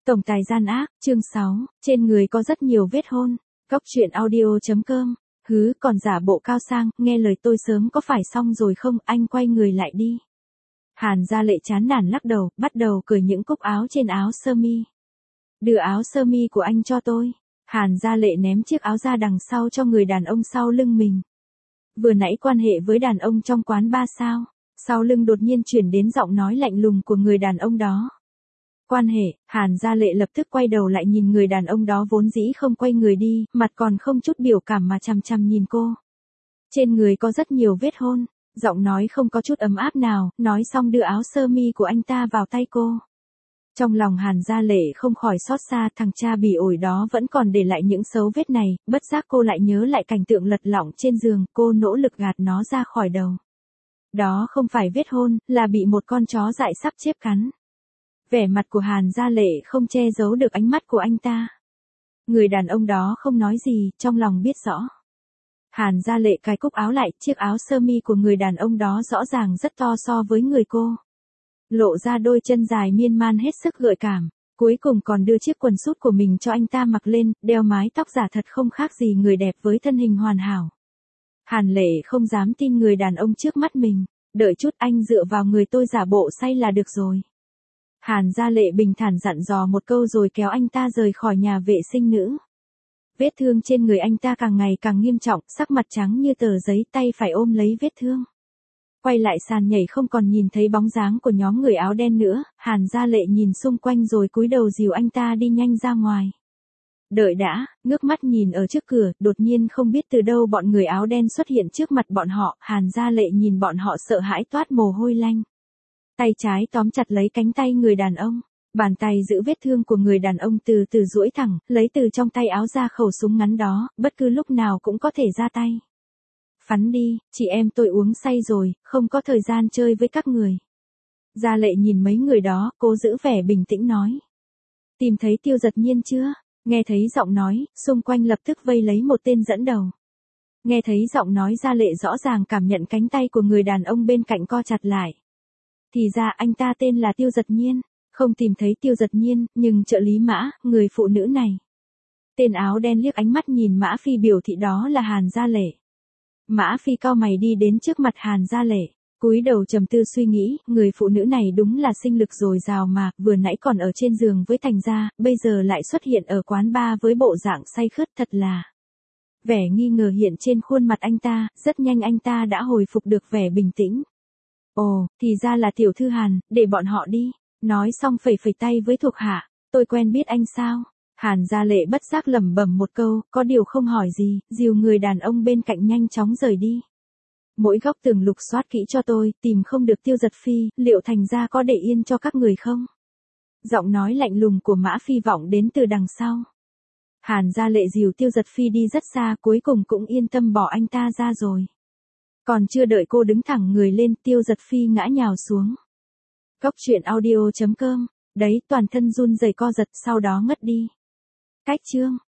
Tổng tài gian ác, chương 6, trên người có rất nhiều vết hôn. Góc truyện audio.com. Hứ, còn giả bộ cao sang, nghe lời tôi sớm có phải xong rồi không, anh quay người lại đi. Hàn Gia Lệ chán nản lắc đầu, bắt đầu cởi những cúc áo trên áo sơ mi. Đưa áo sơ mi của anh cho tôi. Hàn Gia Lệ ném chiếc áo ra đằng sau cho người đàn ông sau lưng mình. Vừa nãy quan hệ với đàn ông trong quán bar sao? Sau lưng đột nhiên chuyển đến giọng nói lạnh lùng của người đàn ông đó. Quan hệ, Hàn Gia Lệ lập tức quay đầu lại nhìn người đàn ông đó vốn dĩ không quay người đi, mặt còn không chút biểu cảm mà chằm chằm nhìn cô. Trên người có rất nhiều vết hôn, giọng nói không có chút ấm áp nào, nói xong đưa áo sơ mi của anh ta vào tay cô. Trong lòng Hàn Gia Lệ không khỏi xót xa, thằng cha bỉ ổi đó vẫn còn để lại những dấu vết này, bất giác cô lại nhớ lại cảnh tượng lật lọng trên giường, cô nỗ lực gạt nó ra khỏi đầu. Đó không phải vết hôn, là bị một con chó dại sắp chép cắn. Vẻ mặt của Hàn Gia Lệ không che giấu được ánh mắt của anh ta. Người đàn ông đó không nói gì, trong lòng biết rõ. Hàn Gia Lệ cài cúc áo lại, chiếc áo sơ mi của người đàn ông đó rõ ràng rất to so với người cô. Lộ ra đôi chân dài miên man hết sức gợi cảm, cuối cùng còn đưa chiếc quần sút của mình cho anh ta mặc lên, đeo mái tóc giả thật không khác gì người đẹp với thân hình hoàn hảo. Hàn Lệ không dám tin người đàn ông trước mắt mình, đợi chút anh dựa vào người tôi giả bộ say là được rồi. Hàn Gia Lệ bình thản dặn dò một câu rồi kéo anh ta rời khỏi nhà vệ sinh nữ. Vết thương trên người anh ta càng ngày càng nghiêm trọng, sắc mặt trắng như tờ giấy, tay phải ôm lấy vết thương. Quay lại sàn nhảy không còn nhìn thấy bóng dáng của nhóm người áo đen nữa, Hàn Gia Lệ nhìn xung quanh rồi cúi đầu dìu anh ta đi nhanh ra ngoài. Đợi đã, ngước mắt nhìn ở trước cửa, đột nhiên không biết từ đâu bọn người áo đen xuất hiện trước mặt bọn họ, Hàn Gia Lệ nhìn bọn họ sợ hãi toát mồ hôi lanh. Tay trái tóm chặt lấy cánh tay người đàn ông, bàn tay giữ vết thương của người đàn ông từ từ duỗi thẳng, lấy từ trong tay áo ra khẩu súng ngắn đó, bất cứ lúc nào cũng có thể ra tay. Phắn đi, chị em tôi uống say rồi, không có thời gian chơi với các người. Gia Lệ nhìn mấy người đó, cố giữ vẻ bình tĩnh nói. Tìm thấy Tiêu Giật Nhiên chưa? Nghe thấy giọng nói, xung quanh lập tức vây lấy một tên dẫn đầu. Nghe thấy giọng nói Gia Lệ rõ ràng cảm nhận cánh tay của người đàn ông bên cạnh co chặt lại. Thì ra anh ta tên là Tiêu Giật Nhiên, không tìm thấy Tiêu Giật Nhiên, nhưng trợ lý Mã, người phụ nữ này. Tên áo đen liếc ánh mắt nhìn Mã Phi biểu thị đó là Hàn Gia Lệ. Mã Phi cau mày đi đến trước mặt Hàn Gia Lệ, cúi đầu trầm tư suy nghĩ, người phụ nữ này đúng là sinh lực dồi dào mà, vừa nãy còn ở trên giường với Thành Gia, bây giờ lại xuất hiện ở quán bar với bộ dạng say khướt, thật là. Vẻ nghi ngờ hiện trên khuôn mặt anh ta, rất nhanh anh ta đã hồi phục được vẻ bình tĩnh. Ồ, thì ra là tiểu thư Hàn, để bọn họ đi. Nói xong phẩy phẩy tay với thuộc hạ, tôi quen biết anh sao? Hàn Gia Lệ bất giác lẩm bẩm một câu, có điều không hỏi gì, dìu người đàn ông bên cạnh nhanh chóng rời đi. Mỗi góc tường lục soát kỹ cho tôi, tìm không được Tiêu Giật Phi, liệu Thành Gia có để yên cho các người không? Giọng nói lạnh lùng của Mã Phi vọng đến từ đằng sau. Hàn Gia Lệ dìu Tiêu Giật Phi đi rất xa, cuối cùng cũng yên tâm bỏ anh ta ra rồi. Còn chưa đợi cô đứng thẳng người lên, Tiêu Giật Phi ngã nhào xuống. Góc truyện audio.com, đấy toàn thân run rẩy co giật sau đó ngất đi. Cách chương.